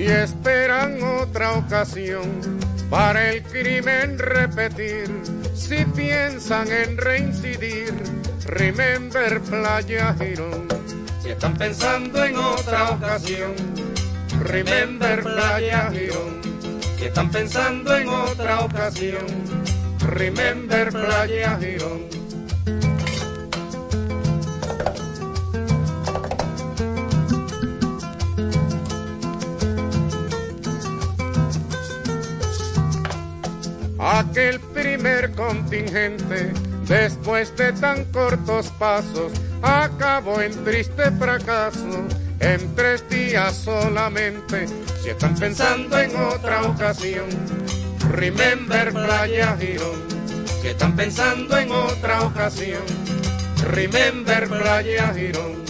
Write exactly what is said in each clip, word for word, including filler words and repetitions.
Si esperan otra ocasión para el crimen repetir, si piensan en reincidir, remember Playa Girón. Si están pensando en otra ocasión, remember Playa Girón. Si están pensando en otra ocasión, remember Playa Girón. Aquel primer contingente, después de tan cortos pasos, acabó en triste fracaso, en tres días solamente. Si están pensando en otra ocasión, remember Playa Girón. Si están pensando en otra ocasión, remember Playa Girón.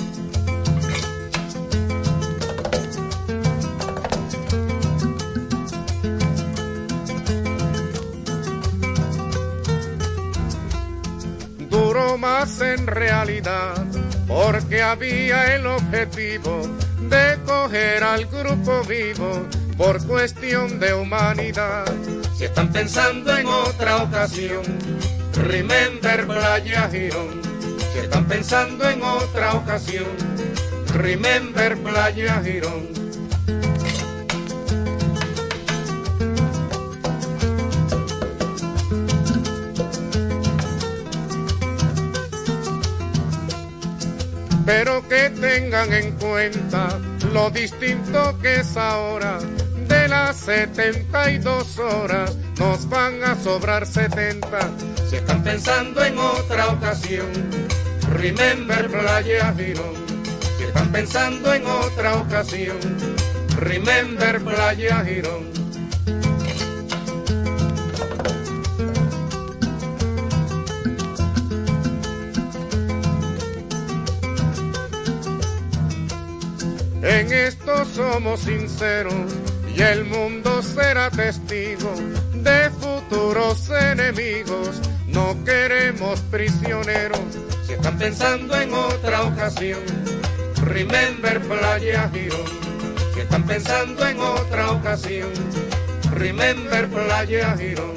Duró más en realidad, porque había el objetivo de coger al grupo vivo por cuestión de humanidad. Si están pensando en otra ocasión, remember Playa Girón. Si están pensando en otra ocasión, remember Playa Girón. Pero que tengan en cuenta lo distinto que es ahora. De las setenta y dos horas nos van a sobrar setenta. Si están pensando en otra ocasión, remember Playa Girón. Si están pensando en otra ocasión, remember Playa Girón. En esto somos sinceros y el mundo será testigo de futuros enemigos. No queremos prisioneros. Si están pensando en otra ocasión, remember Playa Girón. Si están pensando en otra ocasión, remember Playa Girón.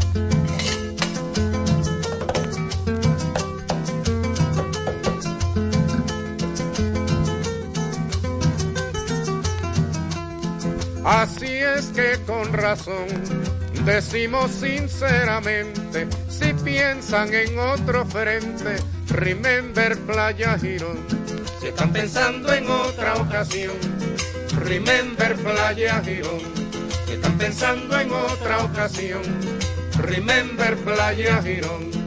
Así es que con razón decimos sinceramente, si piensan en otro frente, remember Playa Girón. Si están pensando en otra ocasión, remember Playa Girón. Si están pensando en otra ocasión, remember Playa Girón.